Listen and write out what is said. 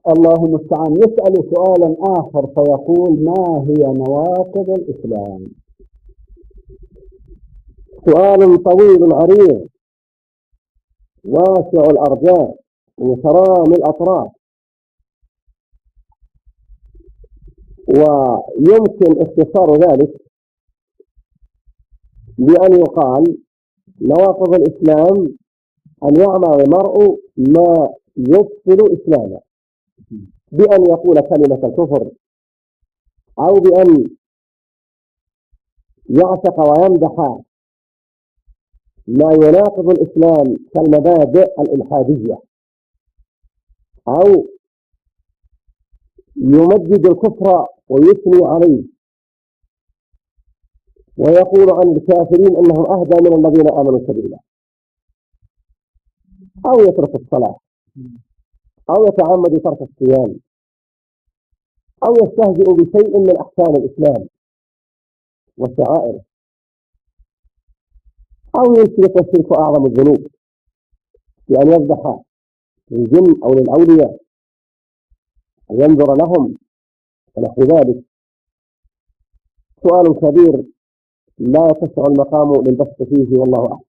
الله المستعان. يسأل سؤالا آخر فيقول: ما هي نواقض الإسلام؟ سؤال طويل عريض واسع الأرجاء ومترامي الأطراف، ويمكن اختصار ذلك بأن يقال: نواقض الإسلام أن يعمل المرء ما يبطل إسلامه، بأن يقول كلمة الكفر، أو بأن يعتق ويمدح ما يناقض الإسلام كالمبادئ الإلحادية، أو يمجد الكفر ويثني عليه ويقول عن الكافرين أنهم أهدى من الذين آمنوا سبيلا، أو يترك الصلاة، أو يتعمد ترك الصيام، أو يستهزئ بشيء من أحكام الإسلام وشعائره، أو يشرك الشرك أعظم الذنوب بأن يذبح للجن أو للأولياء أو ينظر لهم ونحو ذلك. سؤال كبير لا يتسع المقام للبحث فيه، والله أعلم.